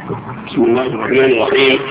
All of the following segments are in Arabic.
بسم الله الرحمن الرحيم.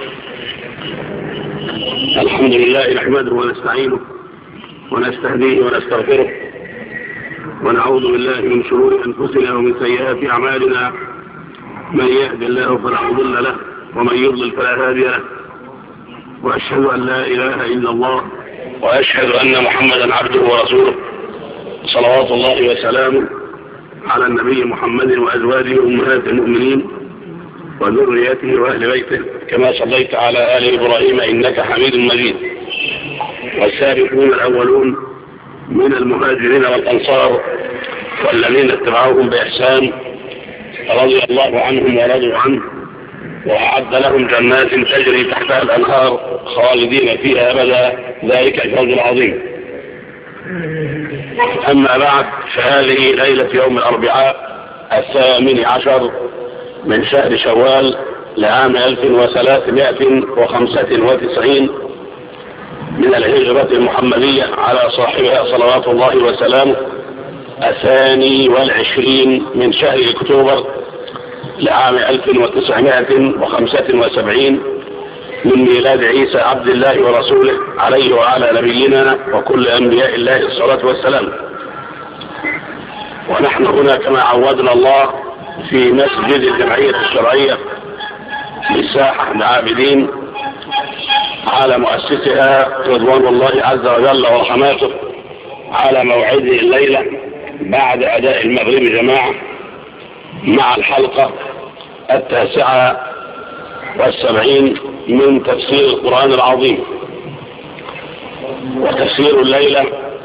الحمد لله نحمده ونستعينه ونستهديه ونستغفره ونعوذ بالله من شرور أنفسنا ومن سيئات أعمالنا. من يهد الله فلا مضل له ومن يضلل فلا هادي له، وأشهد أن لا إله إلا الله وأشهد أن محمدا عبده ورسوله، صلوات الله وسلامه على النبي محمد وأزواجه أمهات المؤمنين وذريته وأهل بيته، كما صليت على آل إبراهيم إنك حميد مجيد. والسابقون الأولون من المهاجرين والأنصار والذين اتبعوهم بإحسان رضي الله عنهم ورضوا عنه، وأعد لهم جنات تجري تحتها الأنهار خالدين فيها أبدا، ذلك الفوز العظيم. أما بعد، فهذه ليلة يوم الأربعاء 18 من شهر شوال لعام 1395 من الهجرة المحمدية على صاحبها صلوات الله وسلامه، 22 من شهر أكتوبر لعام 1975 من ميلاد عيسى عبد الله ورسوله عليه وعلى نبينا وكل أنبياء الله الصلاة والسلام. ونحن هنا كما عودنا الله في مسجد الجمعية الشرعية للساحة العابدين على مؤسسها رضوان الله عز وجل ورحماته، على موعده الليلة بعد أداء المغرب جماعة مع الحلقة 79 من تفسير القرآن العظيم. وتفسير الليلة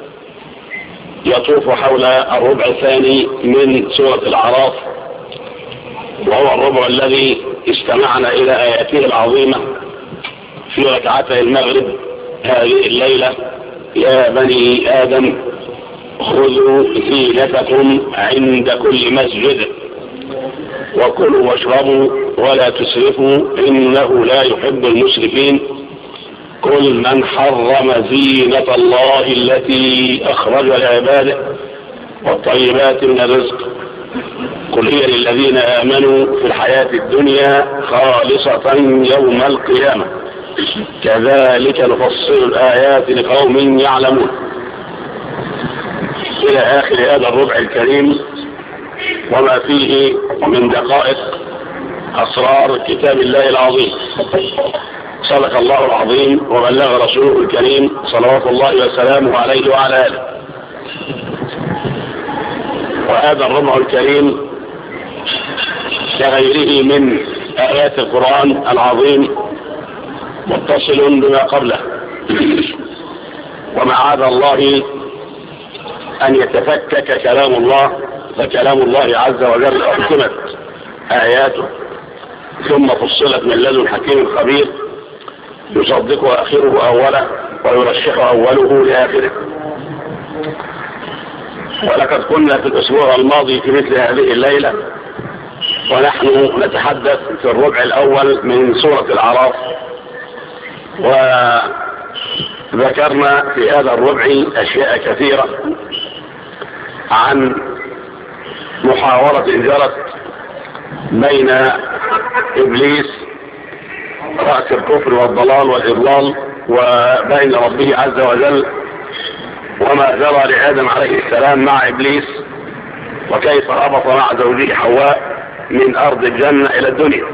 يطوف حول الربع الثاني من سورة الأعراف، وهو الربع الذي استمعنا إلى آياته العظيمة في ركعتي المغرب هذه الليلة: يا بني آدم خذوا زينتكم عند كل مسجد وكلوا واشربوا ولا تسرفوا إنه لا يحب المسرفين. قل من حرم زينة الله التي أخرج لعباده والطيبات من الرزق قل هي للذين آمنوا في الحياة الدنيا خالصة يوم القيامة كذلك نفصل الآيات لقوم يعلمون، إلى آخر هذا الربع الكريم وما فيه من دقائق أسرار كتاب الله العظيم. صدق الله العظيم وبلغ رسوله الكريم صلوات الله وسلامه عليه وعلى آله. وهذا الربع الكريم كغيره من آيات القرآن العظيم متصل بما قبله، ومعاذ الله أن يتفكك كلام الله، فكلام الله عز وجل أحكمت آياته ثم فصلت من لدن حكيم خبير يصدق آخره أوله ويرشح أوله لآخره. ولقد كنا في الأسبوع الماضي في مثل هذه الليلة ونحن نتحدث في الربع الأول من سورة الأعراف، وذكرنا في هذا الربع أشياء كثيرة عن محاورة جرت بين إبليس رأس الكفر والضلال والإضلال وبين ربه عز وجل، وما جرى لآدم عليه السلام مع إبليس، وكيف هبط مع زوجه حواء من أرض الجنة إلى الدنيا.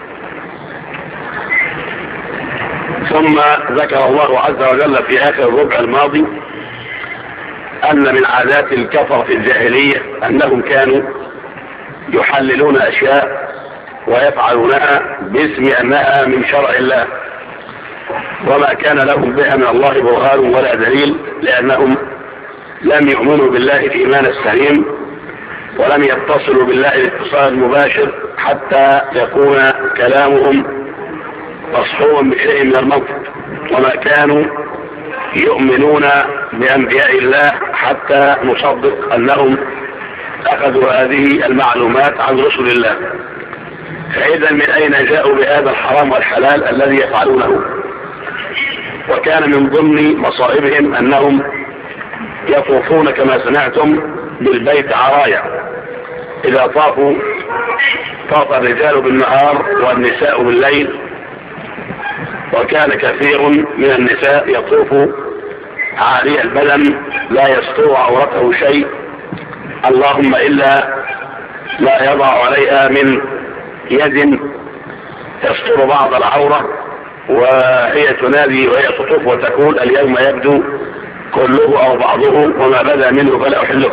ثم ذكر الله عز وجل في آخر الربع الماضي أن من عادات الكفر في الجاهلية أنهم كانوا يحللون أشياء ويفعلونها باسم أنها من شرع الله، وما كان لهم بها من الله برهان ولا دليل، لأنهم لم يؤمنوا بالله الإيمان السليم ولم يتصلوا بالله الاتصال المباشر حتى يكون كلامهم مصحوبا بشيء من المنطق، وما كانوا يؤمنون بأنبياء الله حتى نصدق أنهم أخذوا هذه المعلومات عن رسل الله. فإذا من أين جاءوا بهذا الحرام والحلال الذي يفعلونه؟ وكان من ضمن مصائبهم أنهم يطوفون كما سمعتم بالبيت عرايا، إذا طافوا طاف الرجال بالنهار والنساء بالليل، وكان كثير من النساء يطوف عاري البدن لا يستر عورته شيء، اللهم إلا لا يضع عليها من يد تستر بعض العورة، وهي تنادي وهي تطوف وتقول اليوم يبدو كله أو بعضه وما بدا منه فلا أحله.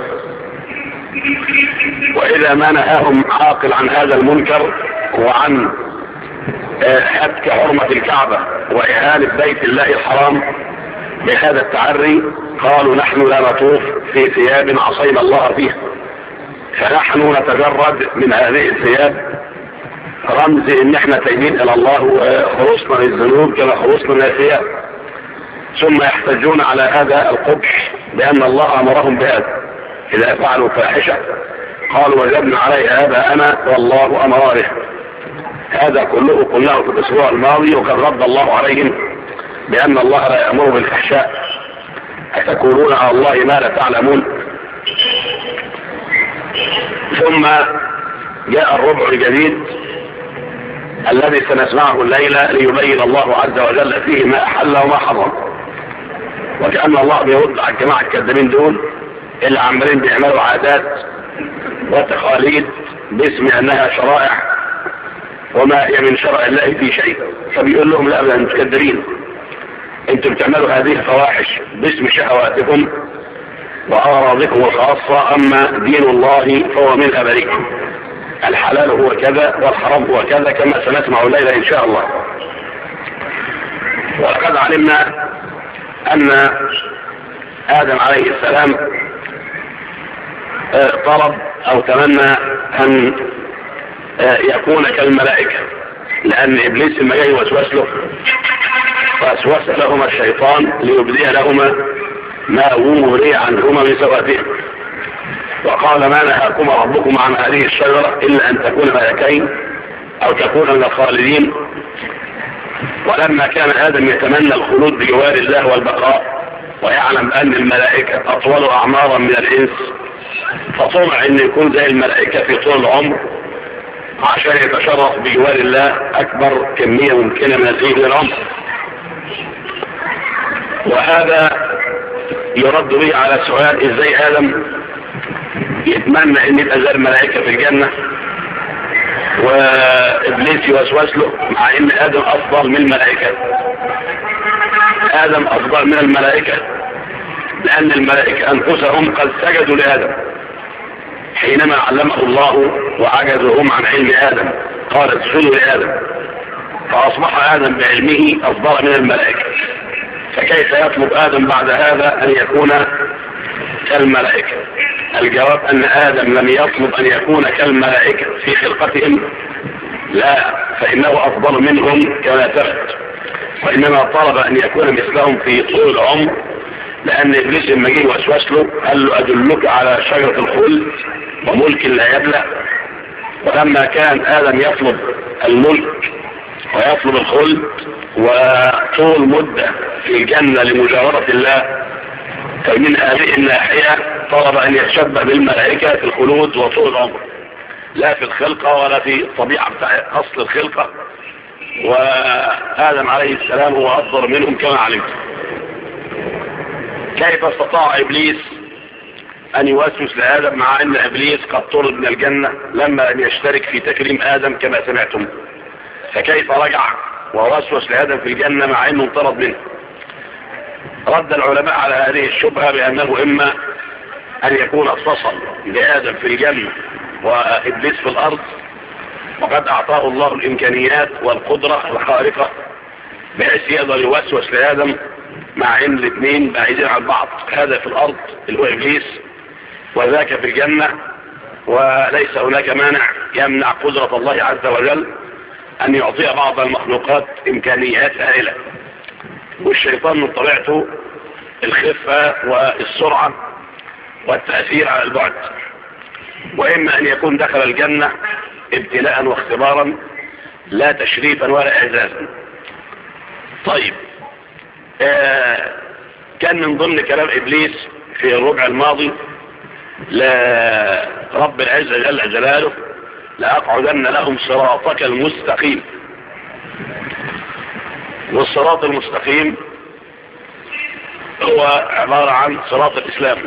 وإذا ما نهاهم عاقل عن هذا المنكر وعن حتك حرمة الكعبة وإهانة بيت الله الحرام بهذا التعري، قالوا نحن لا نطوف في ثياب عصينا الله فيها، فنحن نتجرد من هذه الثياب رمز ان احنا تايبين الى الله وخلصنا للذنوب كما خلصنا من الثياب. ثم يحتجون على هذا القبح بان الله امرهم بهذا، اذا فعلوا فاحشة قالوا وجبنا عليها آباءنا والله امر به. هذا كله قلناه في الاسبوع الماضي، وقد رد الله عليهم بان الله لا يأمر بالفحشاء، أتقولون على الله ما لا تعلمون. ثم جاء الربع الجديد الذي سنسمعه الليلة ليبين الله عز وجل فيه ما أحل وما حرم، وكأن الله بيرد على الجماعة الكذابين دول اللي عمالين بيعملوا عادات وتقاليد باسم أنها شرائع وما هي من شرع الله في شيء، فبيقول لهم لا أنتم كذابين، انتم بتعملوا هذه الفواحش باسم شهواتكم وأراضيكم الخاصة، أما دين الله فهو منها بريء، الحلال هو كذا والحرام هو كذا كما سنسمع الليلة إن شاء الله. ولقد علمنا أن آدم عليه السلام طلب أو تمنى أن يكون كالملائكة، لأن إبليس لما جاي وسوس له فأسوس لهما الشيطان ليبدي لهما ما وري عنهما من سواتهم، وقال ما نهاكما ربكما عن هذه الشجرة إلا أن تكون ملكين أو تكون من الخالدين. ولما كان آدم يتمنى الخلود بجوار الله والبقاء ويعلم أن الملائكة أطول أعمارا من الإنس، فطمع أن يكون زي الملائكة في طول العمر عشان يتشرف بجوار الله أكبر كمية ممكنة من العمر. وهذا يرد به على سؤال ازاي آدم يتمنى ان يبقى زي الملائكة في الجنة وإبليس يوسوس له، مع ان آدم أفضل من الملائكة. آدم أفضل من الملائكة لأن الملائكة أنفسهم قد سجدوا لآدم حينما علمه الله وعجزوا هم عن علم آدم، قال اسجدوا لآدم، فأصبح آدم بعلمه أفضل من الملائكة. فكيف يطلب آدم بعد هذا أن يكون كالملائكة؟ الجواب أن آدم لم يطلب أن يكون كالملائكة في خلقتهم، لا، فإنه أفضل منهم كما ثبت، وإنما طلب أن يكون مثلهم في طول العمر، لأن إبليس لما جه وسوس له قال له أدلك على شجرة الخلد وملك لا يبلى. ولما كان آدم يطلب الملك ويطلب الخلد وطول مدة في الجنة لمجاورة الله، فمن هذه الناحية طلب أن يتشبه بالملائكة في الخلود وطول العمر، لا في الخلقة ولا في الطبيعة بتاع أصل الخلقة. وآدم عليه السلام هو أفضل منهم كما علمت. كيف استطاع إبليس أن يوسوس لآدم مع أن إبليس قد طرد من الجنة لما لم يشترك في تكريم آدم كما سمعتم؟ فكيف رجع ووسوس لآدم في الجنة مع أنه انطرد منه؟ رد العلماء على هذه الشبهة بأنه إما أن يكون اتصل لآدم في الجنة وإبليس في الأرض، وقد أعطاه الله الإمكانيات والقدرة الخارقة بحيث يقدر يوسوس لآدم مع أن الاثنين بعيدين عن بعض، هذا في الأرض اللي هو إبليس وذاك في الجنة، وليس هناك مانع يمنع قدرة الله عز وجل أن يعطي بعض المخلوقات إمكانيات هائلة. والشيطان من طبيعته الخفة والسرعة والتأثير على البعد، وإما أن يكون دخل الجنة ابتلاء واختبارا لا تشريفا ولا إعزازا. طيب، كان من ضمن كلام إبليس في الربع الماضي لرب العزة جل جلاله لأقعدن لهم صراطك المستقيم. والصراط المستقيم هو عبارة عن صراط الإسلام.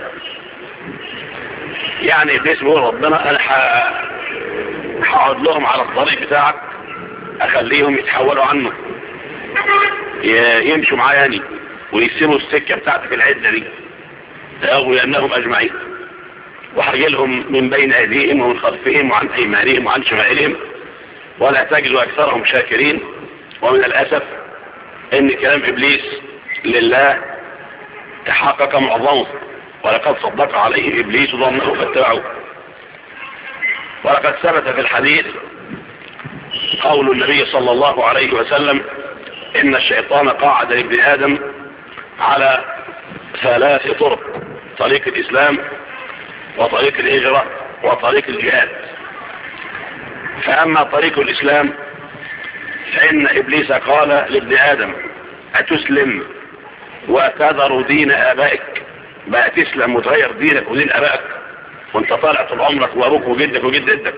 يعني إبليس بيقول ربنا أنا هقعد لهم على الطريق بتاعك، أخليهم يتحولوا عنه، يمشوا معايا ويسيبوا السكة بتاعتي في العدة دي لأغوينهم أجمعين، وحجلهم من بين أيديهم ومن خلفهم وعن أيمانهم وعن شمائلهم ولا تجد أكثرهم شاكرين. ومن الأسف إن كلام إبليس لله تحقق معظمه، ولقد صدق عليه إبليس ظنه فاتبعوه. ولقد ثبت في الحديث قول النبي صلى الله عليه وسلم إن الشيطان قاعد لابن آدم على 3 طرق: طريق الإسلام وطريق الهجرة وطريق الجهاد. فأما طريق الإسلام فإن إبليس قال لابن آدم أتسلم وتذر دين آبائك؟ بقى تسلم وتغير دينك ودين آبائك وانت طالع طول عمرك وابوك وجدك وجدتك؟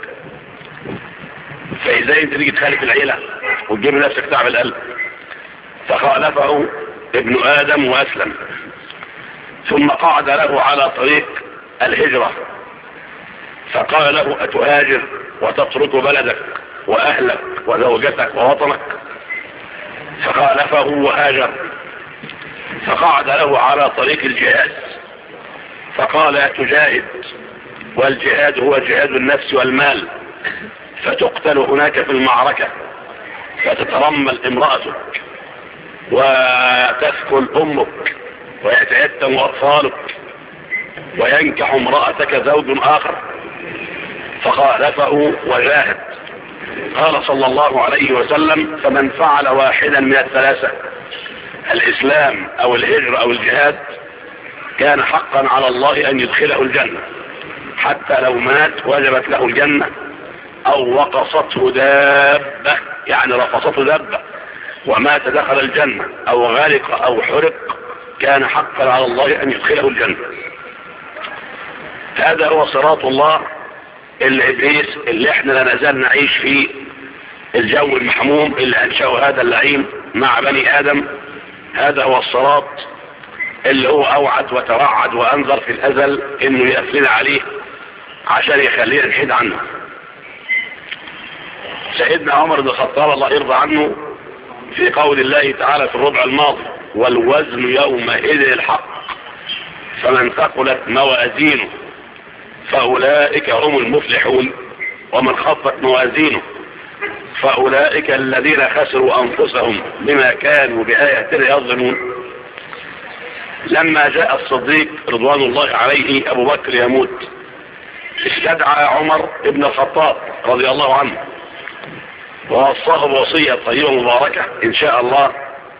فإزاي انت تيجي تخالف العيلة وتجيب نفسك تعب القلب؟ فخالفه ابن آدم وأسلم. ثم قعد له على طريق الهجرة فقال له أتهاجر وتترك بلدك وأهلك وزوجتك ووطنك؟ فخالفه وهاجر. فقعد له على طريق الجهاد فقال تجاهد، والجهاد هو جهاد النفس والمال، فتقتل هناك في المعركة، فتترمل امرأتك وتسكن أمك ويتيتم أطفالك وينكح امرأتك زوج آخر. فخالفه وجاهد. قال صلى الله عليه وسلم فمن فعل واحدا من الثلاثة، الإسلام أو الهجر أو الجهاد، كان حقا على الله أن يدخله الجنة، حتى لو مات وجبت له الجنة، أو وقصته دابة يعني رقصته دابة ومات دخل الجنة، أو غرق أو حرق، كان حقا على الله أن يدخله الجنة. هذا هو صراط الله اللي إبليس اللي احنا لا نزال نعيش فيه الجو المحموم اللي أنشأه هذا اللعين مع بني آدم. هذا هو الصراط اللي هو أوعد وتوعد وأنذر في الأزل إنه يقفلنا عليه عشان يخلينا نحيد عنه. سيدنا عمر بن الخطاب الله يرضى عنه في قول الله تعالى في الربع الماضي والوزن يومئذ الحق فمن ثقلت موازينه فأولئك هم المفلحون ومن خفت موازينه فأولئك الذين خسروا أنفسهم بما كانوا بآياتنا يظلمون. لما جاء الصديق رضوان الله عليه أبو بكر يموت، استدعى عمر بن الخطاب رضي الله عنه ووصاه بوصية طيبة مباركة إن شاء الله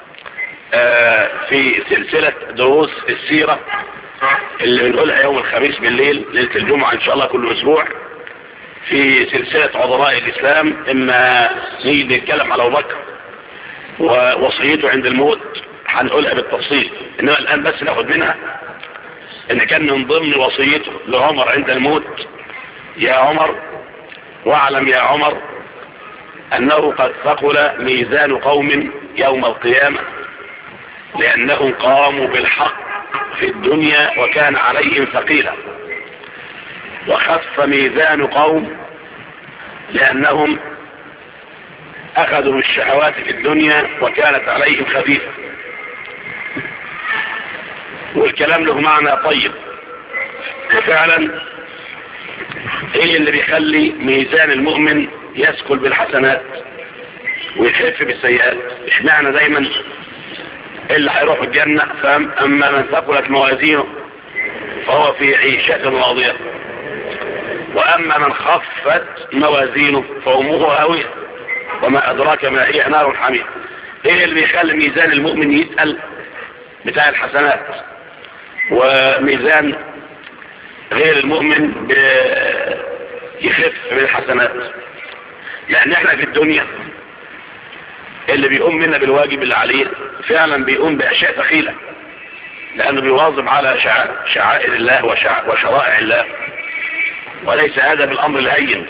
في سلسلة دروس السيرة اللي بنقولها يوم الخميس بالليل ليلة الجمعة إن شاء الله كل أسبوع، في سلسلة عظماء الإسلام. إما نيجي نتكلم على أبو بكر ووصيته عند الموت هنقولها بالتفصيل، إنما الآن بس ناخد منها إن كان من ضمن وصيته لعمر عند الموت: يا عمر واعلم يا عمر أنه قد ثقل ميزان قوم يوم القيامة لأنهم قاموا بالحق في الدنيا وكان عليهم ثقيلا، وخف ميزان قوم لأنهم أخذوا بالشهوات في الدنيا وكانت عليهم خفيفة. والكلام له معنى طيب، وفعلا ايه اللي بيخلي ميزان المؤمن يثقل بالحسنات ويخف بالسيئات؟ اشمعنى دايما اللي هيروح الجنة أما من ثقلت موازينه فهو في عيشة راضية، وأما من خفت موازينه فأمه هاوية وما أدراك ما هي نار حميم. ايه اللي بيخلي ميزان المؤمن يتقل بتاع الحسنات وميزان غير المؤمن يخف بالحسنات؟ لأن احنا في الدنيا اللي بيقوم منا بالواجب اللي عليه فعلا بيقوم بأشياء ثقيلة، لأنه بيواظب على شعائر الله وشرائع الله، وليس هذا بالأمر الهين.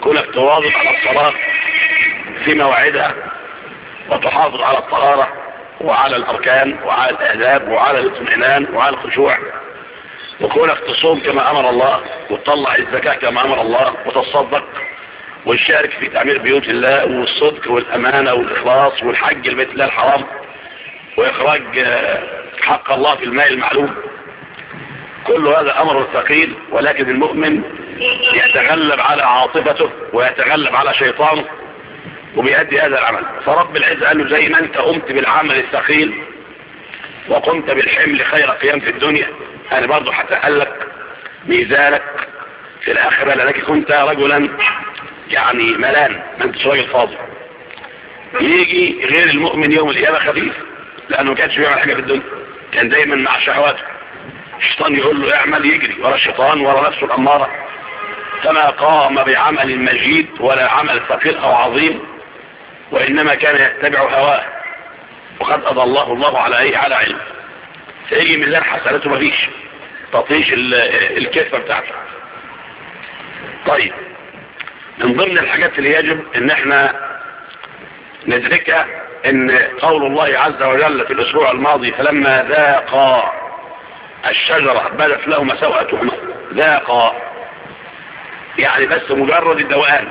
كونك تواظب على الصلاة في مواعيدها وتحافظ على الطهارة وعلى الأركان وعلى الآداب وعلى الاطمئنان وعلى الخشوع، وكونك تصوم كما أمر الله وتطلع الزكاة كما أمر الله وتصدق وتشارك في تعمير بيوت الله والصدق والأمانة والإخلاص والحج لبيت الله الحرام وإخراج حق الله في الماء المعلوم. كل هذا أمر ثقيل، ولكن المؤمن يتغلب على عاطفته ويتغلب على شيطانه وبيأدي هذا العمل. فرب العزة قال له زي ما انت قمت بالعمل الثقيل وقمت بالحمل خير قيام في الدنيا، انا برضو حتى قال لك ميزانك في الآخرة، لأنك كنت رجلا يعني ملان، ما انتش راجل فاضي. يجي غير المؤمن يوم القيامة خفيف، لأنه ما كانش بيعمل حاجة في الدنيا، كان دايما مع شهواته. الشيطان يقول له اعمل، يجري ورا الشيطان ورا نفسه الأمارة، فما قام بعمل مجيد ولا عمل ثقيل أو عظيم، وإنما كان يتبع هواه، وقد أضله الله على علم. فيجي ميزان حسناته مفيش، تطيش الكفة بتاعته. طيب، من ضمن الحاجات اللي يجب ان احنا ندركها ان قول الله عز وجل في الاسبوع الماضي فلما ذاقا الشجرة بدت لهما سوءتهما، ذاقا يعني بس مجرد الدوقان،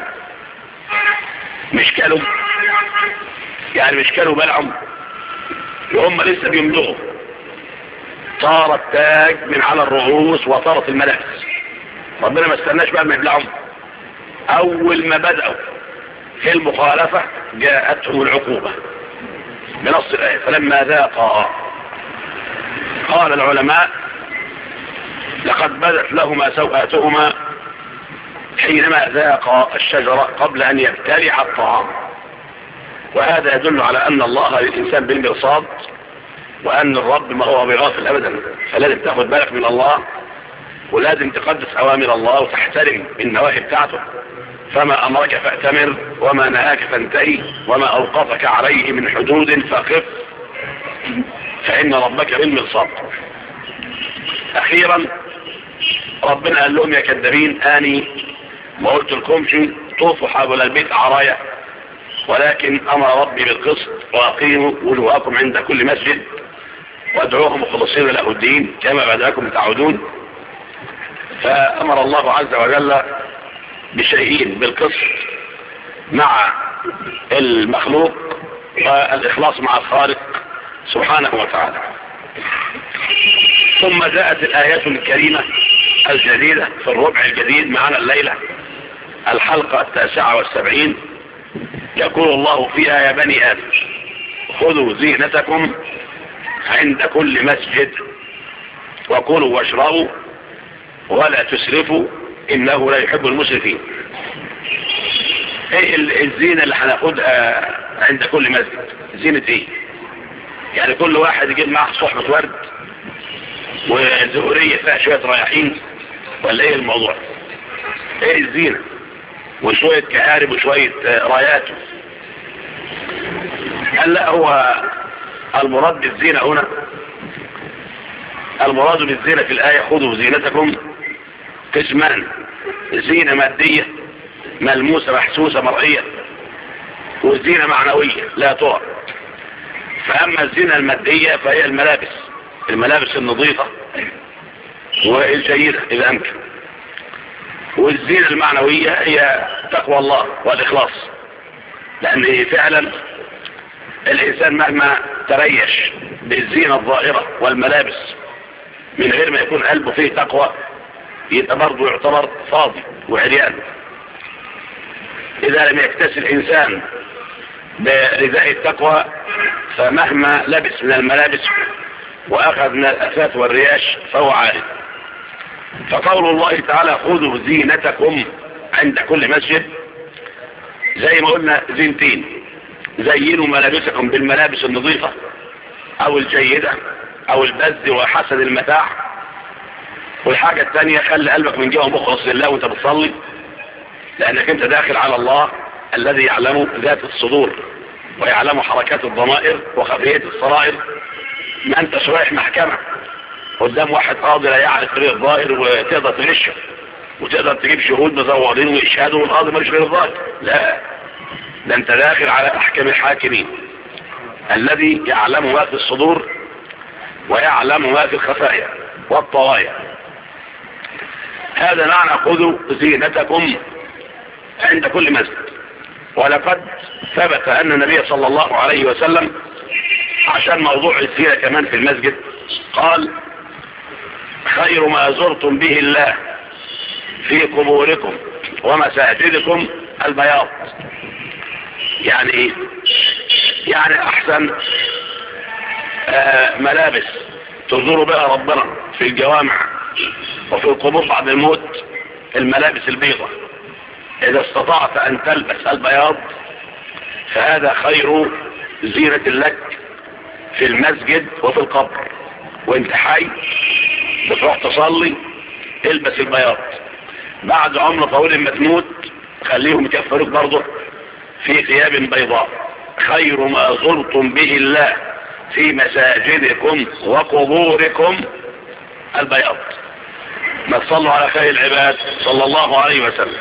مش كلوا، يعني مش كلوا بلعهم وهم لسه بيمضغوا، طار التاج من على الرؤوس وطارت الملابس. ربنا ما استناش بقى ما يبلعهم، اول ما بدأوا في المخالفة جاءتهم العقوبة بنص الآية فلما ذاقا. قال العلماء لقد بدت لهما سوءاتهما حينما ذاقا الشجرة قبل أن يبتلع الطعام، وهذا يدل على أن الله للإنسان بالمرصاد، وأن الرب ما هو بغافل أبدا. فلازم تاخد بالك من الله، ولازم تقدس أوامر الله وتحترم النواهي بتاعته. فما أمرك فأتمر وما نهاك فانتهي وما أوقفك عليه من حدود فقف، فإن ربك بالمرصاد. أخيرا ربنا قال لهم يا كذابين آني ما قلت لكمش طوفوا حول البيت عرايا، ولكن أمر ربي بالقسط وأقيموا وجوهكم عند كل مسجد وادعوه مخلصين له الدين كما بدأكم تعودون. فأمر الله عز وجل بشيئين، بالقسط مع المخلوق والإخلاص مع الخالق سبحانه وتعالى. ثم جاءت الآيات الكريمة الجديدة في الربع الجديد معنا الليلة، الحلقة 79. يقول الله فيها يا بني آدم خذوا زينتكم عند كل مسجد وكلوا واشربوا ولا تسرفوا إنه لا يحب المسرفين. ايه الزينة اللي هناخدها عند كل مسجد؟ زينة ايه؟ يعني كل واحد يجيب معه صحبة ورد وزهورية فيها شوية رايحين، ولا ايه الموضوع؟ ايه الزينة؟ وشوية كهارب وشوية رايات؟ قال لا، هو المراد بالزينة هنا، المراد بالزينة في الآية خذوا زينتكم قسمان: زينة مادية ملموسة محسوسة مرئية، والزينة معنوية لا ترى. فأما الزينة المادية فهي الملابس النظيفة والجيدة إذا أمكن، والزينة المعنوية هي تقوى الله والإخلاص، لأن فعلا الإنسان مهما تريش بالزينة الظاهرة والملابس من غير ما يكون قلبه فيه تقوى يبقى برضه يعتبر فاضي وعريان. إذا لم يكتسب الإنسان برداء التقوى فمهما لبس من الملابس وأخذ من الأثاث والرياش فهو عارف. فقول الله تعالى خذوا زينتكم عند كل مسجد، زي ما قلنا زينتين: زينوا ملابسكم بالملابس النظيفة أو الجيدة أو البذ وحسن المتاع، والحاجة الثانية خلي قلبك من جوه مخلص لله وانت بتصلي، لأنك انت داخل على الله الذي يعلم ذات الصدور ويعلم حركات الضمائر وخفية السرائر. ما انتش رايح محكمة قدام واحد قاضي لا يعرف طريق الظاهر وتقدر تغشه، وتقدر تجيب شهود مزورين ويشهدوا والقاضي مالوش غير الظاهر. لا، ده انت داخل على احكام الحاكمين الذي يعلم ما في الصدور ويعلم ما في الخفايا والطوايا. هذا معنى خذوا زينتكم عند كل مسجد. ولقد ثبت أن النبي صلى الله عليه وسلم عشان موضوع الزينة كمان في المسجد قال: خير ما زرتم به الله في قبوركم ومساجدكم البياض. يعني ايه؟ يعني احسن ملابس تزوروا بها ربنا في الجوامع وفي القبور بعد الموت الملابس البيضة. اذا استطعت ان تلبس البياض فهذا خير زينة لك في المسجد وفي القبر. وانت حي بتروح تصلي البس البياض. بعد عمر طويل ما تموت خليهم يكفروك برضه في ثياب بيضاء. خير ما زرتم به الله في مساجدكم وقبوركم البياض. ما تصلوا على خير العباد صلى الله عليه وسلم.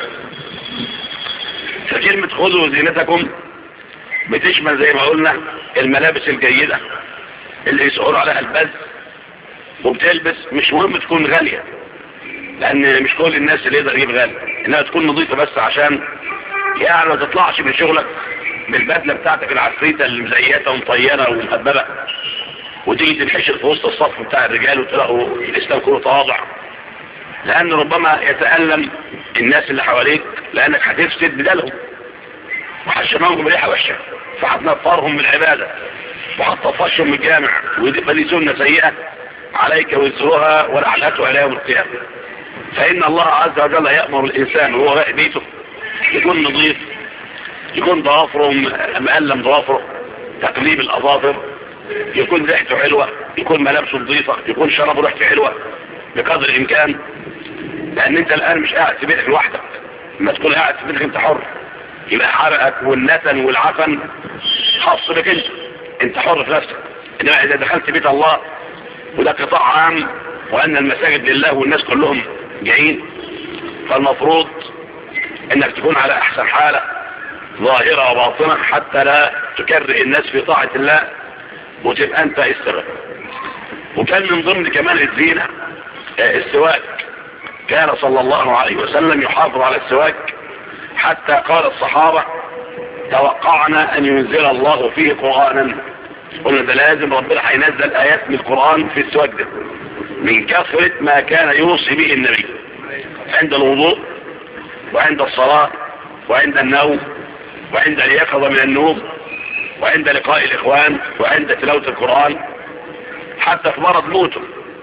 فكلمة خذوا زينتكم بتشمل زي ما قلنا الملابس الجيدة اللي يسعر عليها البذل، وبتلبس مش مهم تكون غالية لان مش كل الناس اللي يقدر يجيب غالي، انها تكون نظيفة بس عشان يعني ما تطلعش من شغلك بالبدلة بتاعتك العفريتة اللي مزيتة ومطينة ومهببة وتيجي تنحشر في وسط الصف بتاع الرجال وتلاقوا الاسلام كله تواضع. لان ربما يتألم الناس اللي حواليك لانك هتفسد بدلهم وهتشمهم بريحة وحشة، فهتنفرهم من العبادة وهتطفشهم من الجامع، ودي سنة سيئة عليك وزرها ولعنته على يوم القيامة. فإن الله عز وجل يأمر الإنسان وهو رايح بيته يكون نظيف، يكون ضوافره مقلم ضوافره، تقليب الأظافر، يكون ريحته حلوة، يكون ملابسه نظيفة، يكون شربه ريحته حلوة بقدر الإمكان. لأن أنت الآن مش قاعد في بيتك لوحدك، لما تكون قاعد في بيتك أنت حر، يبقى حرقك والنتن والعفن خاص بك أنت حر في نفسك. إنما إذا دخلت بيت الله وده قطاع عام وأن المساجد لله والناس كلهم جايين، فالمفروض انك تكون على احسن حالة ظاهرة وباطنة حتى لا تكره الناس في طاعة الله وتبقى انت السبب. وكان من ضمن كمان الزينة السواك. كان صلى الله عليه وسلم يحافظ على السواك حتى قال الصحابة: توقعنا ان ينزل الله فيه قرآنا. قلنا ده لازم ربنا هينزل ايات من القرآن في السواك ده من كثرة ما كان يوصي به النبي عند الوضوء وعند الصلاة وعند النوم وعند اليقظة من النوم وعند لقاء الإخوان وعند تلاوة القرآن، حتى في مرض موته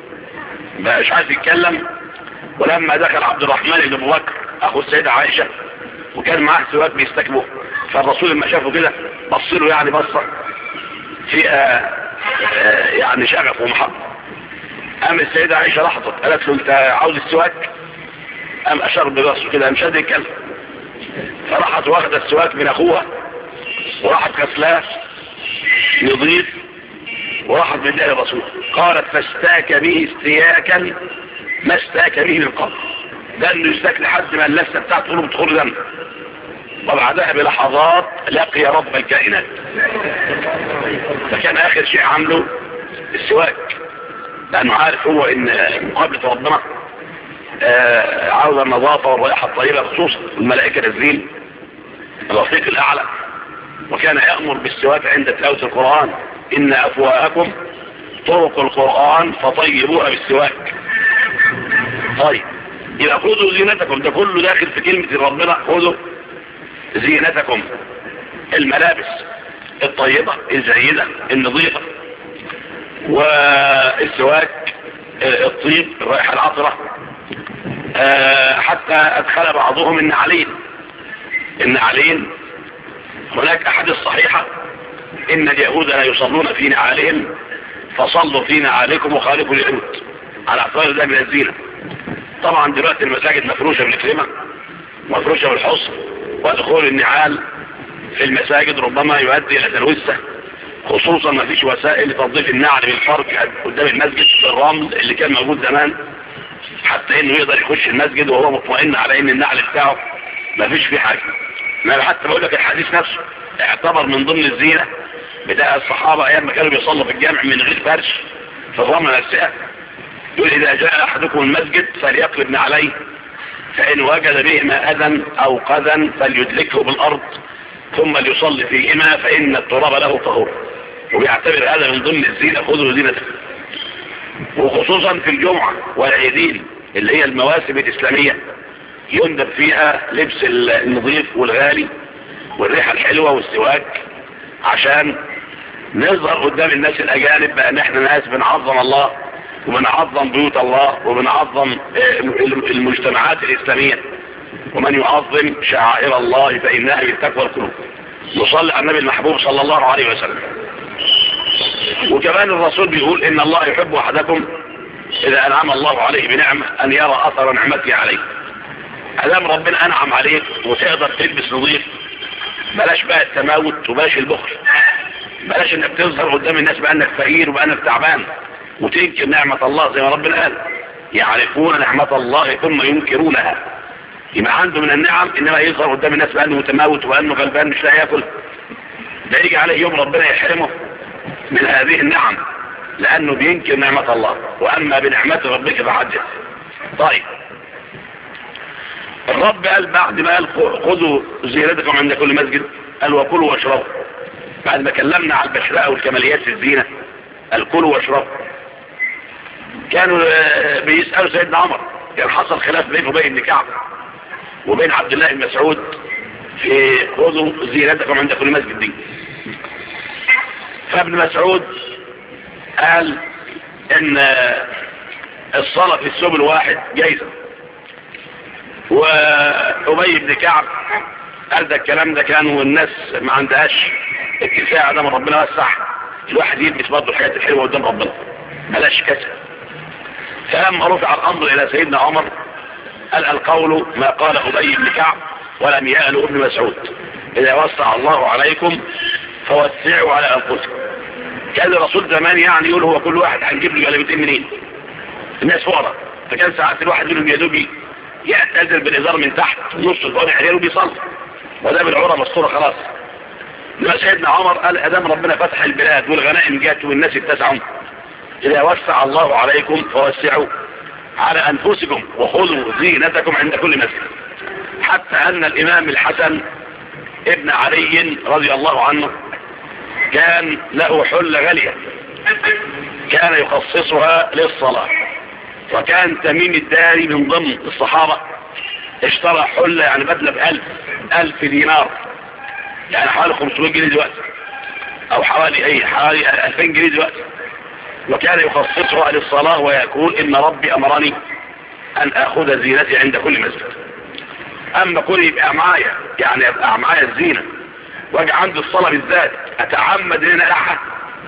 مش عايز يتكلم. ولما دخل عبد الرحمن بن أبي بكر أخو السيدة عائشة وكان معاه سواك بيستكبه، فالرسول لما شافه كده بص له يعني بصة فيها يعني شغف ومحبة. قام السيدة عائشة لحظت قالت له: انت عاوز السواك؟ قام اشار براسه كده مش قادر يتكلم، فراحت واخده السواك من اخوها وراحت غسلاه نظيف وراحت مديها للرسول. قالت: فاستاك به استياكا ما استاك به من قبل. ده انه يستاك لحد ما اللثه بتاعته تخرج بتخر دم، وبعدها بلحظات لقي رب الكائنات. فكان اخر شيء عمله السواك، لانه عارف هو ان مقابلة ربنا عاوز النظافة والرائحة الطيبة، خصوصا الملائكة نازلين الرفيق الاعلى. وكان يأمر بالسواك عند تلاوة القرآن: ان افواهكم طرق القرآن فطيبوها بالسواك. طيب يبقى خذوا زينتكم، ده كله داخل في كلمة ربنا: خذوا زينتكم، الملابس الطيبة الجيدة النظيفة، والسواك الطيب الرائحة العطرة. حتى ادخل بعضهم النعلين. هناك احاديث صحيحة: ان اليهود لا يصلون في نعالهم فصلوا في نعالكم وخالفوا اليهود، على اعتبار ده من الزينة. طبعا دلوقتي المساجد مفروشة بالكريمة مفروشة بالحصن، ودخول النعال في المساجد ربما يؤدي الى تلوثة، خصوصا ما فيش وسائل لتنظيف النعل بالفرق قدام المسجد في الرمل اللي كان موجود زمان حتى انه يقدر يخش المسجد وهو مطمئن على ان النعل بتاعه ما فيش فيه حاجة. انا حتى بقول لك الحديث نفسه اعتبر من ضمن الزينة بتاع الصحابة ايام ما كانوا بيصلوا في الجامع من غير فرش في الرمل نفسها. يقول اذا جاء احدكم المسجد فليقلب عليه فان وجد بهما اذى او قذى فليدلكه بالارض ثم ليصلي فيهما فان التراب له طهور. وبيعتبر هذا من ضمن الزينة، خذوا زينته، وخصوصا في الجمعة والعيدين اللي هي المواسم الإسلامية يندب فيها لبس النظيف والغالي والريحة الحلوة والسواك، عشان نظهر قدام الناس الأجانب بأن احنا ناس بنعظم الله وبنعظم بيوت الله وبنعظم المجتمعات الإسلامية، ومن يعظم شعائر الله فإنها من تقوى القلوب. نصلي على النبي المحبوب صلى الله عليه وسلم. وكمان الرسول بيقول إن الله يحب أحدكم إذا أنعم الله عليه بنعمة أن يرى أثر نعمته عليه. أدام ربنا أنعم عليك وتقدر تلبس نظيف، بلاش بقى التماوت وبلاش البخل، بلاش انك تظهر قدام الناس بأنك فقير وبأنك تعبان وتنكر نعمة الله زي ما ربنا قال يعرفون نعمة الله ثم ينكرونها. يبقى عنده من النعم إنما يظهر قدام الناس بأنه متماوت وبأنه غلبان مش لاقي ياكل، ده يجي عليه يوم ربنا يحرمه من هذه النعم لأنه بينكر نعمة الله. وأما بنعمة ربك فحدث. طيب الرب قال بعد ما قال خذوا زينتكم عند كل مسجد قال وكلوا واشربوا. بعد ما كلمنا على البشراء والكماليات في الزينة قال كلوا واشربوا. كانوا بيسألوا سيدنا عمر، كان حصل خلاف بين أبي بن كعب وبين عبد الله بن مسعود في خذوا زينتكم عند كل مسجد دي. فابن مسعود قال ان الصلاة في السبل واحد جايزة، وأبي بن كعب قال ده الكلام ده كانوا الناس ما عندهاش اتساع ده من ربنا وسع الواحد يلبس برضه الحاجات الحلوة قدام ربنا بلاش كسل. فلما رفع الأمر إلى سيدنا عمر قال القول ما قال أبي بن كعب ولم يأل ابن مسعود إذا وسع الله عليكم فوسعوا على أنفسكم. كان الرسول زمان يعني يقول هو كل واحد هنجيب له جلبتين منين، الناس فقراء، فكان ساعات الواحد منهم يدوب يعتزل بالإزار من تحت نص الفوق حريره بيصلي وده بالعورة مستورة خلاص. لما سيدنا عمر قال أدام ربنا فتح البلاد والغنائم جات والناس اتسعوا إذا وسع الله عليكم فوسعوا على أنفسكم وخذوا زينتكم عند كل مسجد. حتى أن الإمام الحسن ابن علي رضي الله عنه كان له حلة غالية كان يخصصها للصلاة، وكان تميم الداري من ضمن الصحابة اشترى حلة يعني بدلة ب1000 دينار يعني حوالي 500 جنيه دلوقتي او حوالي 2000 جنيه دلوقتي، وكان يخصصها للصلاة ويقول ان ربي امرني ان اخذ زينتي عند كل مسجد. اما كل يبقى معايا يعني يبقى معايا الزينة واجي عند الصلاة بالذات اتعمد ان انا احد،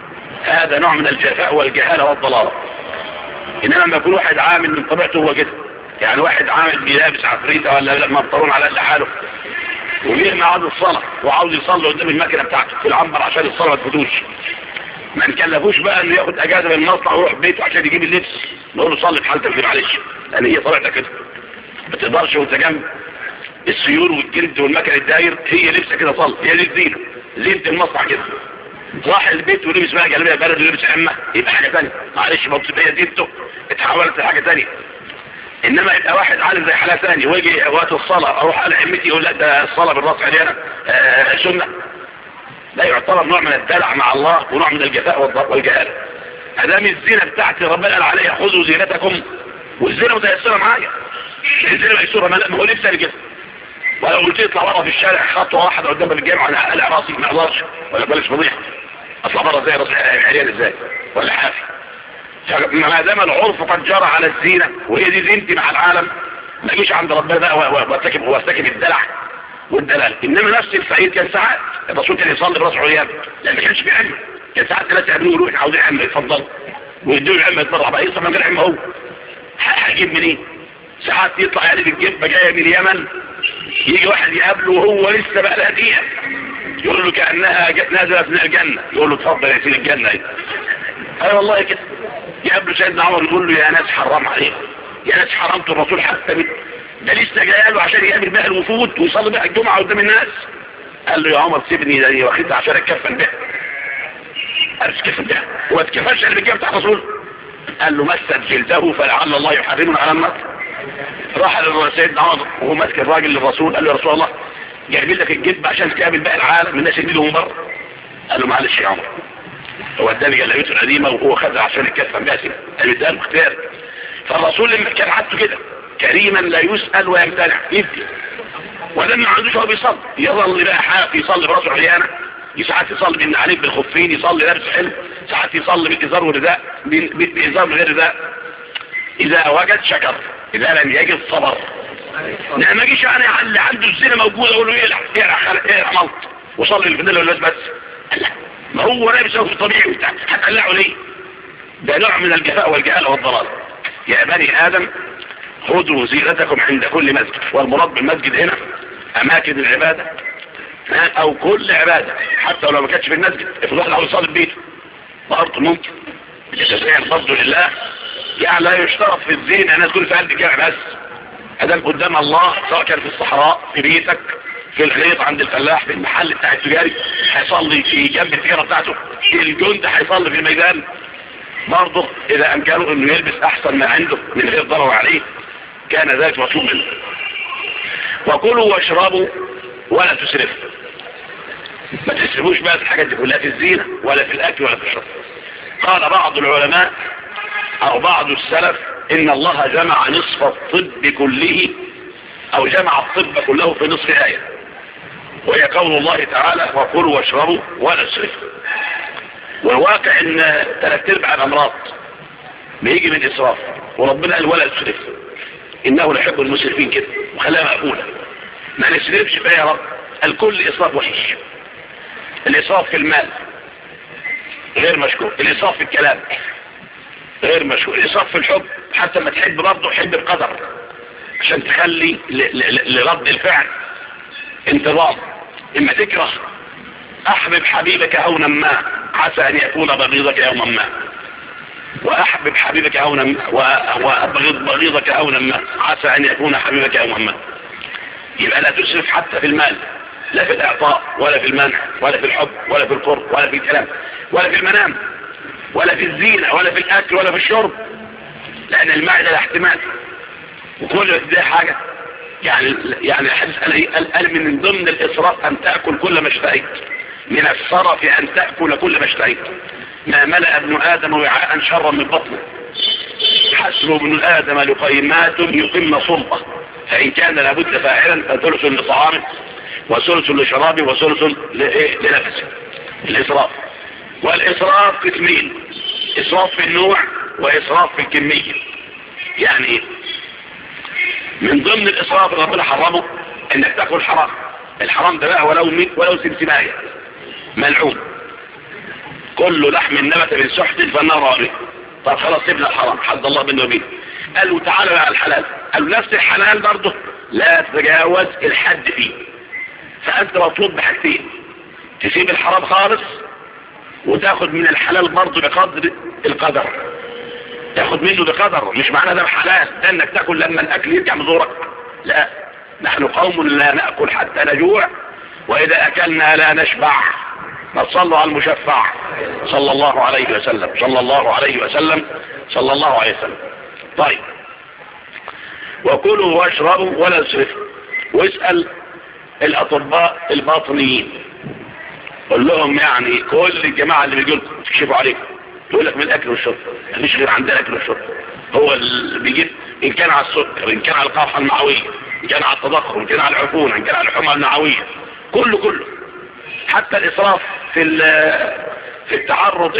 هذا نوع من الجفاء والجهالة والضلالة. انما لما يكون واحد عامل من طبيعته هو كده، يعني واحد عامل بيلابس عفريته ولا مبطرون على قد حاله وبيغنى عن الصلاة وعاوز يصلي قدام الماكينة بتاعته في العنبر عشان الصلاة ما تفوتوش، ما نكلفوش بقى انه ياخد اجازة من المصنع ويروح بيته عشان يجيب اللبس نقول له صلي في حالتك دي معلش، لان هي طبيعتك كده ما تقدرش وانت جنب السيور والجلد والمكن الداير هي لبسه كده صلي، هي دي الزينة، زينة المصنع كده. راح البيت ولبس بقى جلبيه بلد ولبس عمه يبقى حاجه ثانيه معلش مبسوط هي زينته اتحولت لحاجه ثانيه. انما يبقى واحد عالم زي حالة ثانيه ويجي وقت الصلاه اروح على عمتي يقول لا ده الصلاه بالراس علينا سنه، لا يعتبر نوع من الدلع مع الله ونوع من الجفاء والجهاله. ادام الزينه بتاعتي ربنا قال عليها خذوا زينتكم، والزينه متيسره معايا، الزينه ميسوره ما هو لبس كده، ولو قلت اطلع بره في الشارع خطوه واحده قدام الجامعه انا هقلع راسي ما اقدرش ولا بلاش فضيحه اطلع بره ازاي راس عريان ازاي ولا حافي. ما دام العرف قد جرى على الزينه وهي دي زينتي مع العالم ما يجيش عند ربنا بقى وارتكب الدلع والدلال. انما نفس الفقير كان ساعات الرسول كان يصلي براس عريان لان ما كانش في علم، كان ساعات ثلاثه يقابلوه يقولوا احنا عاوزين علم اتفضل ويدوا له علم يتبرع بقى يصرف من غير علم، هو هجيب منين؟ ساعات يطلع يعني بالجبه جايه من اليمن يجي واحد يقابله وهو لسه بقى لها دقيقه يقول له كانها نازله من الجنه، يقول له اتفضل يا سيدي الجنه اهي. اي والله كده. يقابله سيدنا عمر يقول له يا ناس حرام عليكم يا ناس حرمت الرسول حتى ده لسه جاي له عشان يقابل بها الوفود ويصلي بها الجمعة قدام الناس. قال له يا عمر سيبني، ده واخدها عشان اتكفن بها. قال اتكفن بها هو اتكفنش اللي بيجي بتاع الرسول؟ قال له مست جلده فلعل الله يحرمنا على النار. راح لسيدنا عمر وهو ماسك الراجل للرسول، قال له يا رسول الله جايب لك الجلد عشان تقابل بقى العالم الناس اللي لهم بره. قال له معلش يا عمر، هو اداني جلابيته القديمه وهو خدها عشان يتكفن بها. قال له ده اختيار. فالرسول لما كان عادته كده كريما لا يسأل ويمتنع يدي، ولما ما عندوش هو بيصلي يظل بقى حافي يصلي براسه عريانه، ساعات يصلي بالنعالين بالخفين، يصلي لابس حلو، ساعات يصلي بالازار والرداء بازار من غير رداء. اذا وجد شكر، اذا لم يجد صبر. ما جيش انا اللي عنده الزنا موجود اقول له اقلع ملط وصلي الفضيله والناس بس. لا، ما هو لابس في الطبيعي بتاعه هتقلعه ليه؟ ده نوع من الجفاء والجهاله والضلال. يا بني ادم خذوا زينتكم عند كل مسجد، والمراد بالمسجد هنا اماكن العباده او كل عباده، حتى لو ما كانتش في المسجد. افرض واحد عاوز يصلي في بيته برضه ممكن يتزين الفضل لله. يعني لا يشترط في الزينه انها تكون في قلب الجامع بس، ادام قدام الله، سواء كان في الصحراء في بيتك في الخيط عند الفلاح في المحل بتاع التجاري هيصلي في جنب التجاره بتاعته، الجند هيصلي في الميدان برضه اذا امكانه انه يلبس احسن ما عنده من غير ضرر عليه كان ذلك مطلوب منه. وكلوا واشربوا ولا تسرفوا، ما تسرفوش بقى في الحاجات دي كلها، في الزينه ولا في الاكل ولا في الشرب. قال بعض العلماء او بعض السلف ان الله جمع نصف الطب كله، او جمع الطب كله في نصف آية، وهي قول الله تعالى وكلوا واشربوا ولا تسرفوا. والواقع ان 3/4 الامراض بيجي من اسراف، وربنا قال ولا تسرفوا انه ليحب المسرفين كده وخلاها مقبوله. ما نسرفش بقى يا رب، الكل اسراف وحش. الاسراف في المال غير مشكور، الاسراف في الكلام غير مشكور، الاسراف في الحب، حتى ما تحب برضه حب بقدر عشان تخلي لرد الفعل انتظام. اما تكره احبب حبيبك هونا ما عسى ان يكون بغيضك يوما ما، واحبب حبيبك هونا ما وابغض بغيضك هونا ما عسى ان يكون حبيبك يوما ما. يبقى لا تسرف حتى في المال، لا في الاعطاء ولا في المنع ولا في الحب ولا في القرب ولا في الكلام ولا في المنام ولا في الزينة ولا في الاكل ولا في الشرب، لان المعدة لا احتمال. وكل ده حاجة يعني الحديث قال من ضمن الاسراف ان تأكل كل ما اشتهيت، من الصرف ان تأكل كل ما اشتهيت. ما ملأ ابن ادم وعاء شرا من بطنه، حسب ابن ادم لقيمات يقمن صلبه، فان كان لابد فاعلا فثلث لطعامه وثلث لشرابه وثلث لنفسه. الاسراف، والاسراف قسمين، اسراف في النوع واسراف في الكميه. يعني ايه؟ من ضمن الاسراف اللي ربنا حرمه انك تاكل حرام. الحرام ده بقى ولو سمسمايه ملعون، كل لحم نبت من سحت فالنار عليه. طب خلاص سيبنا الحرام، حد الله بينه وبينه. قالوا تعالى بقى الحلال، قالوا نفس الحلال برضه لا تتجاوز الحد فيه. فانت مطلوب بحاجتين، تسيب الحرام خالص وتاخد من الحلال برضه بقدر القدر، تاخد منه بقدر. مش معنى ده حلال ده انك تاكل لما الاكل يرجع من زورك، لا، نحن قوم لا ناكل حتى نجوع، واذا اكلنا لا نشبع. فصلوا على المشفع صلى الله عليه وسلم صلى الله عليه وسلم صلى الله عليه وسلم. طيب، وكلوا واشربوا ولا تسرفوا. واسأل الاطباء الباطنيين، قول لهم يعني كل الجماعة اللي بيجوا لكم تكشفوا عليكم يقول لك من الاكل والشرب، مفيش غير عندنا الاكل والشرب. هو اللي بيجيب ان كان على السكر، ان كان على القرحة المعوية، ان كان على التضخم، ان كان على العفون، ان كان على الحمى المعوية، كله. حتى الاسراف في التعرض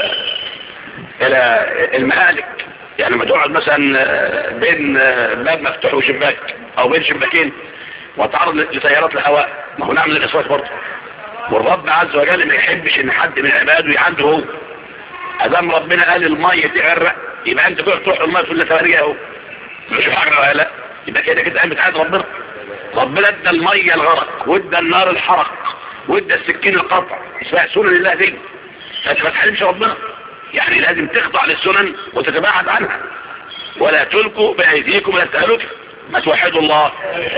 الى المهالك. يعني لما تقعد مثلا بين باب مفتوح وشباك او بين شباكين وتعرض لتيارات الهواء، ما هو نعمل الاسراف برضه. والرب عز وجل ما يحبش ان حد من عباده يعنده هو. ادام ربنا قال الميه تغرق، يبقى انت تروح الميه تقول لك ارجع اهو مش حاجه ولا لا، يبقى كده قامت عاد ربنا. ربنا ادى الميه الغرق وادى النار الحرق وادى السكين القطع، اسمها سنن الله دي. فانت ما تحرمش ربنا، يعني لازم تخضع للسنن وتتباعد عنها. ولا تلقوا بأيديكم إلى التهلكة. ما توحدوا الله.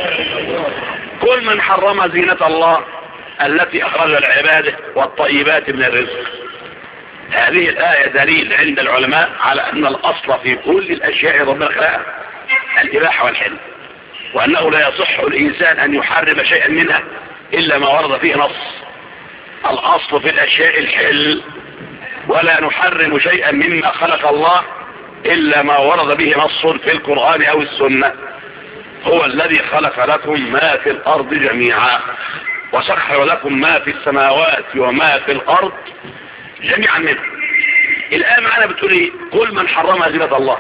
كل من حرم زينة الله التي أخرج لعباده والطيبات من الرزق. هذه الآية دليل عند العلماء على أن الأصل في كل الأشياء ربنا خلقها الإباحة والحل، وأنه لا يصح الإنسان أن يحرم شيئا منها إلا ما ورد فيه نص. الأصل في الأشياء الحل، ولا نحرم شيئا مما خلق الله إلا ما ورد به نص في القرآن أو السنة. هو الذي خلق لكم ما في الأرض جميعا وسخر لكم ما في السماوات وما في الأرض جميعا منه. الآن معنا بتقول ايه؟ كل من حرم زينة الله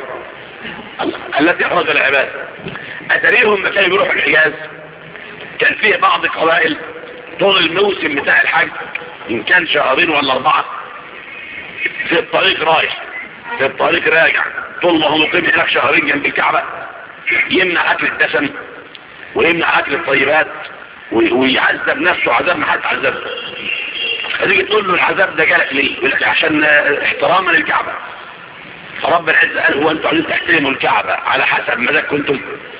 التي أخرج العباد. أتريهم كانوا بيروحوا الحجاز، كان فيه بعض قبائل طول الموسم بتاع الحج إن كان شهرين ولا 4 في الطريق رايح في الطريق راجع، طول ما هو مقيم هناك شهرين جنب الكعبة يمنع أكل الدسم ويمنع أكل الطيبات ويعذب نفسه عذاب ما حد عذبه. هتيجي تقول له العذاب ده جالك ليه؟ يقول لك عشان احتراما للكعبة. فرب العزة قال هو انتوا عايزين تحترموا الكعبة على حسب مزاجكم كنتم؟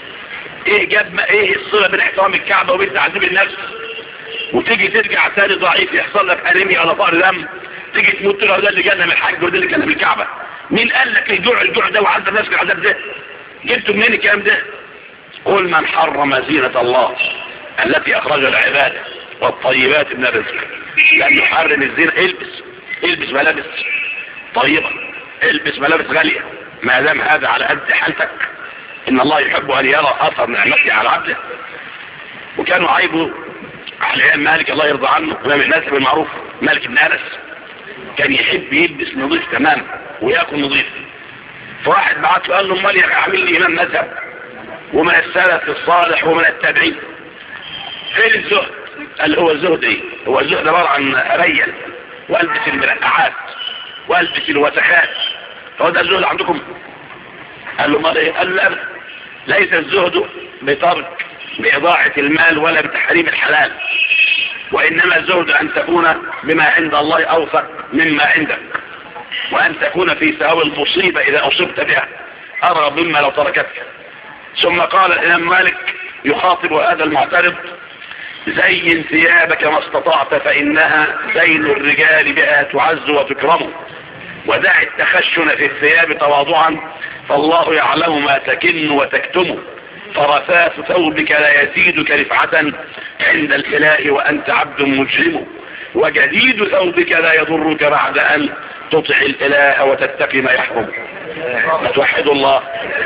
ايه الصلة بين احترام الكعبة وبين تعذيب النفس؟ وتيجي ترجع ثاني ضعيف يحصل لك انيميا ولا فقر دم، تيجي تموت له ده اللي جانا من الحج وده اللي جانا من الكعبة. مين قال لك الجوع ده وعذب نفسك العذاب ده؟ جبتوا منين الكلام ده؟ قل من حرم زينة الله التي أخرج العباد والطيبات من الرزق. لأن يحرم الزينة. البس ملابس طيبة، البس ملابس غالية، ما دام هذا على قد حالتك. إن الله يحب أن يرى أثر نعمته على عبده. وكانوا عيبوا على أيام مالك الله يرضى عنه ومن الناس بالمعروف، مالك بن أنس كان يحب يلبس نظيف تمام ويأكل نظيف. فواحد بعت له قال له امال يعمل لي إمام مذهب ومن السلف الصالح ومن التابعين، فين الزهد؟ قال هو الزهد ايه؟ هو الزهد عبارة عن اريل والبس المرقعات والبس الوسخات، فهو ده الزهد عندكم؟ قال له ما ايه؟ قال له ليس الزهد بترك بإضاعة المال ولا بتحريم الحلال، وإنما الزهد أن تكون بما عند الله أوثق مما عندك، وأن تكون في ثواب المصيبة إذا أصبت بها أرغب مما لو تركتك. ثم قال الإمام مالك يخاطب هذا المعترض: زين ثيابك ما استطعت فإنها زين الرجال بها تعز وتكرم، ودع التخشن في الثياب تواضعا فالله يعلم ما تكن وتكتم، فرثاث ثوبك لا يزيدك رفعة عند الإله وأنت عبد مجرم، وجديد ثوبك لا يضرك بعد أن تطع الإله وتتقي ما يحرم. ما توحد الله.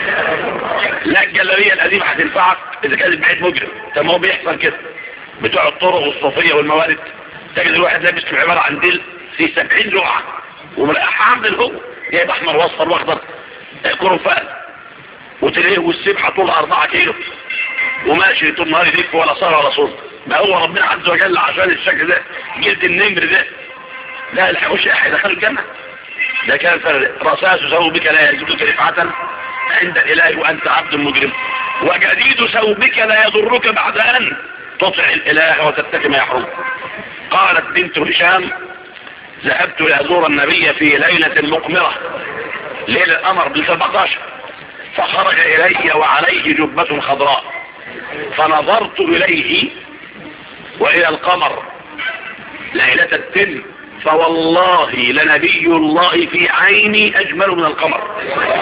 لا الجلابية القديمة هتنفعك إذا كانت بعيد مجرم. طب ما هو بيحصل كده بتوع الطرق والصوفية والموارد، تجد الواحد لابس عبارة عن ديل في 70 لوعة ومرقعها عامل هو جايب أحمر واصفر واخضر قرنفال وتلاقيه والسبحة طول 4 كيلو وماشي طول النهار يلف ولا صار ولا صوت. ما هو ربنا عز وجل عشان الشكل ده جلد النمر ده لا الحقوش أحد دخل الجنة. ده كان رصاص ثوبك لا يزيدك رفعة عند الإله وأنت عبد مجرم، وجديد ثوبك لا يضرك بعد أن تطع الإله وتتقي ما يحرم. قالت بنت هشام: ذهبت لأزور النبي في ليلة مقمرة، ليلة القمر بال17، فخرج إلي وعليه جبة خضراء، فنظرت إليه وإلى القمر ليلة التم، فوالله لنبي الله في عيني أجمل من القمر.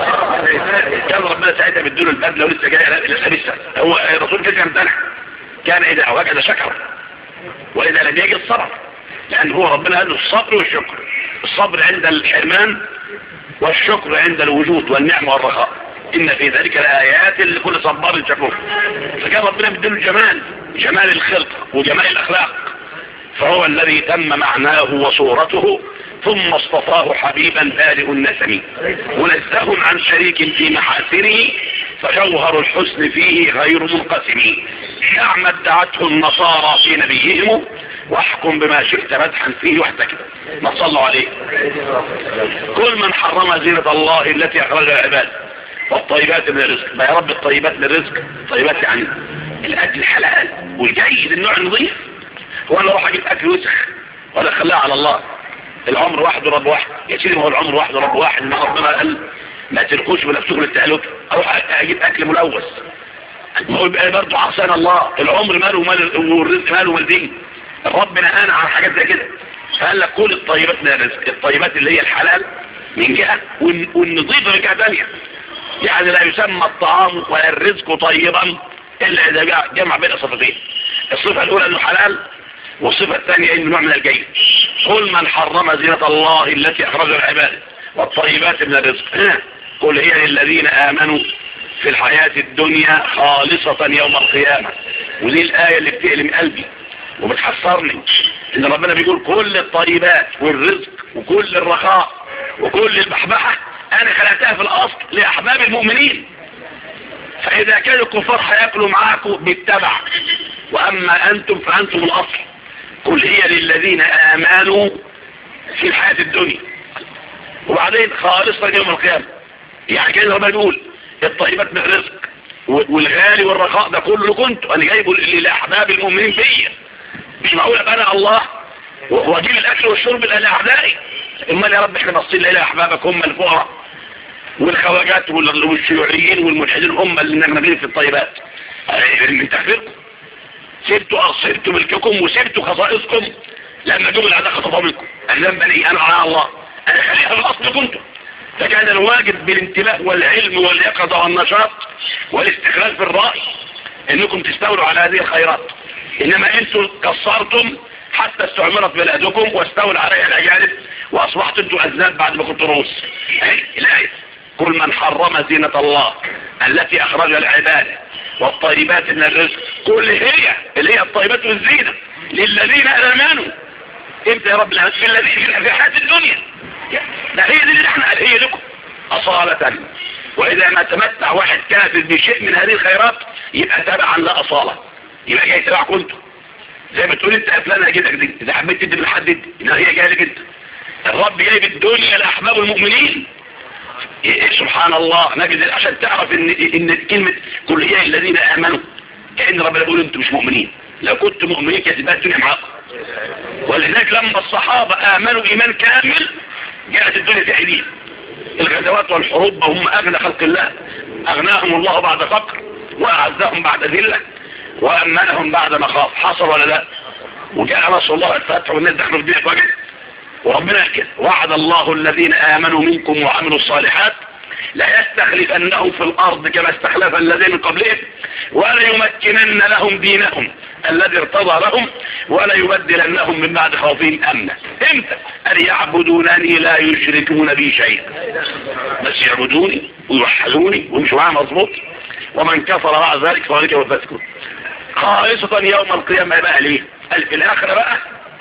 كان ربنا ساعتها بيديله البدلة ولسه جاي لسه هو الرسول كده امتنع، كان إذا وجد شكر وإذا لم يجد صبر، لأن هو ربنا قال له الصبر والشكر. الصبر عند الحرمان والشكر عند الوجود والنعم والرخاء، إن في ذلك لآيات لكل صبار شكور. فكان ربنا بيديله جمال الخلق وجمال الأخلاق، فهو الذي تم معناه وصورته، ثم اصطفاه حبيبا بارئ النسم منزه عن شريك في محاسنه، فجوهر الحسن فيه غير منقسم. نعم ادعته النصارى في نبيهم، واحكم بما شئت مدحا فيه واحتكم. ما صلوا عليه. كل من حرم زينة الله التي أخرج العباد والطيبات من الرزق. ما يا رب الطيبات من الرزق؟ طيبات يعني الأكل الحلال والجيد النوع النظيف. وانا اروح اجيب اكل وسخ ولا اخليها على الله؟ العمر واحد ورب واحد يا سيدي، ما هو العمر واحد ورب واحد. ما ربنا قال ما تلقوش بنفسكم للتهلكه. اروح اجيب اكل ملوث، ما هو يبقى برضه عصان الله. العمر ماله والرزق ماله والدين. الرب نهانا عن حاجات زي كده، فقال لك كل الطيبات من الرزق، الطيبات اللي هي الحلال من جهه والنظيفه من جهه ثانيه. يعني لا يسمى الطعام ولا الرزق طيبا الا اذا جمع بين صفتين. الصفه الاولى انه حلال، والصفه الثانيه انه نوع من الجيد. قل من حرم زينة الله التي اخرج العباد والطيبات من الرزق. قل هي للذين امنوا في الحياة الدنيا خالصة يوم القيامة. ودي الآية اللي بتألم قلبي وبتحسرني، ان ربنا بيقول كل الطيبات والرزق وكل الرخاء وكل البحبحة انا خلقتها في الاصل لاحباب المؤمنين. فاذا كانوا الكفار هياكلوا معاكم بالتبع، واما انتم فانتم الاصل. قل هي للذين امنوا في الحياة الدنيا، وبعدين خالصة يوم القيامة. يعني كده ربنا بيقول الطيبات من الرزق والغالي والرخاء ده كله كنت انا جايبه لاحباب المؤمنين فيا. مش معقول ابقى انا الله واجيب الاكل والشرب لاعدائي. امال يا رب احنا باصين الى احبابك هم الفقراء والخواجات والشيوعيين والملحدين هم اللي نغنبين في الطيبات. من تكفيركم سبتوا ملككم وسبتوا خصائصكم لما جم الاعداء خطفوا منكم. اهلم بني انا على الله، انا خليها في الاصل كنتم. فكان الواجب بالانتباه والعلم واليقظة والنشاط والاستقلال في الرأي انكم تستولوا على هذه الخيرات. انما انتم قصرتم حتى استعمرت بلادكم واستولى عليها الاجانب واصبحت انتم اذناب بعد ما كنتم رؤوس. الآية كل من حرم زينة الله التي اخرج العباد والطيبات من الرزق. كل هي اللي هي الطيبات والزينة للذين امنوا. امتى يا رب؟ في الذين في حياة الدنيا. ده هي دي اللي احنا قال هي لكم أصالة. وإذا ما تمتع واحد كافر بشيء من هذه الخيرات يبقى تابعا لا أصالة، يبقى جاي تبع كنتم. زي ما تقول انت فلان هجيلك دي، إذا حبيت تدي بالحد إنها هي جاي لك انت. الرب جايب الدنيا لأحباب المؤمنين. سبحان الله. نجد عشان تعرف إن كلمة كل هي الذين آمنوا كأن ربنا بيقول انتم مش مؤمنين. لو كنتم مؤمنين كانت تبقى الدنيا معاكم. ولذلك لما الصحابة آمنوا إيمان كامل جاءت الدنيا في أيديهم. الغزوات والحروب هم أغنى خلق الله، أغناهم الله بعد فقر وأعزهم بعد ذلة وأمنهم بعد مخاف. حصل ولا لا؟ وجاء نصر الله الفتح والناس دخلوا في دينك وجد. وربنا كده وعد الله الذين آمنوا منكم وعملوا الصالحات لا يستخلفنهم في الأرض كما استخلف الذين من قبلهم ولا يمكنن لهم دينهم الذي ارتضى لهم ولا يبدلنهم من بعد خوفهم أمنا. امتى؟ أن يعبدونني لا يشركون بي شيئا. بس يعبدوني ويوحدوني ومش معاه مظبوط. ومن كفر بعد ذلك فذلك هو الفاسقون. خالصة يوم القيامة بقى ليه؟ في الآخرة بقى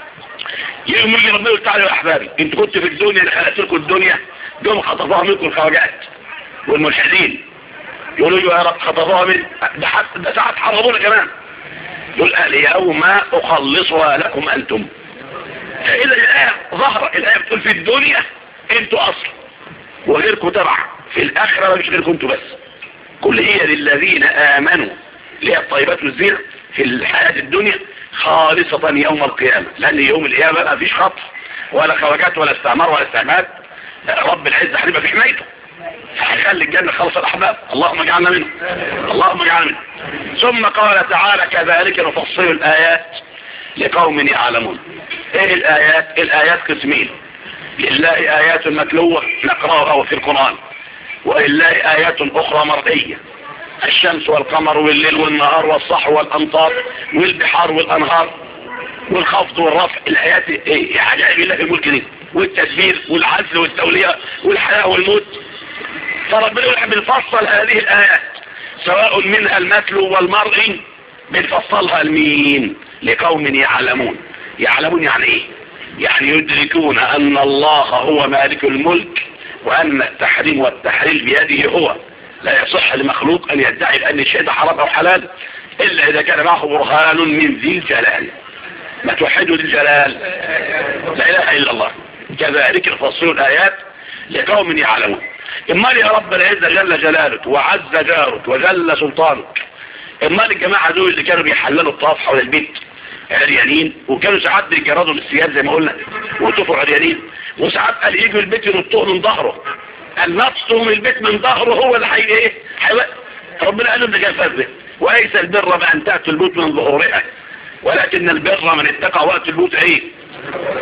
يوم يجي ربنا يقول تعالوا يا أحبابي انتوا كنتوا في الدنيا اللي خلقت لكم الدنيا دول خطفوها منكم الخواجات والملحدين. يقولوا يا رب خطفوها من ده ساعات حرضونا كمان. يقول اليوم أخلصها لكم أنتم. فإذا الآية ظهر الآية بتقول في الدنيا انتوا أصل وغيركم تبع، في الآخرة مش غيركم انتوا بس. كل هي للذين آمنوا اللي هي الطيبات والزينة في الحياة الدنيا خالصة يوم القيامة. لأن يوم القيامة ما فيش خطف ولا خواجات ولا استعمار ولا استعماد. رب العزة هنبقى في حمايته هيخلي الجنة خلص الأحباب. اللهم اجعلنا منه، اللهم اجعلنا منه. ثم قال تعالى كذلك نفصل الآيات لقوم يعلمون. ايه الآيات؟ الآيات قسمين. لله آيات متلوة نقرأها في القرآن، ولله آيات أخرى مرئية. الشمس والقمر والليل والنهار والصحو والأمطار والبحار والأنهار والخفض والرفع. الآيات ايه؟ عجائب الله في الملك دي، والتدبير والعزل والتولية والحياة والموت. فربنا يقول بنفصل هذه الآيات سواء منها المتلو والمرئي بنفصلها لمين؟ لقوم يعلمون. يعلمون يعني ايه؟ يعني يدركون أن الله هو مالك الملك وأن التحريم والتحليل بيده هو. لا يصح لمخلوق أن يدعي بأن الشيء ده حرام أو حلال إلا إذا كان معه برهان من ذي الجلال. ما توحدوا ذي الجلال، لا إله إلا الله. كذلك نفصل الآيات لقوم يعلمون. إما يا رب العزة جل جلالك وعز جارك وجل سلطانك. إما الجماعة دول اللي كانوا بيحللوا الطواف حول البيت عريانين، وكانوا ساعات بيجردوا بالسياد زي ما قلنا ويطوفوا عريانين، وساعات قال يجوا البيت ينطوه من ظهره النصه من البيت من ظهره هو اللي ايه ربنا قال له ده جفاف. وليس البر بأن تأتوا البيوت من ظهورها ولكن البر من اتقى وقت البيوت ايه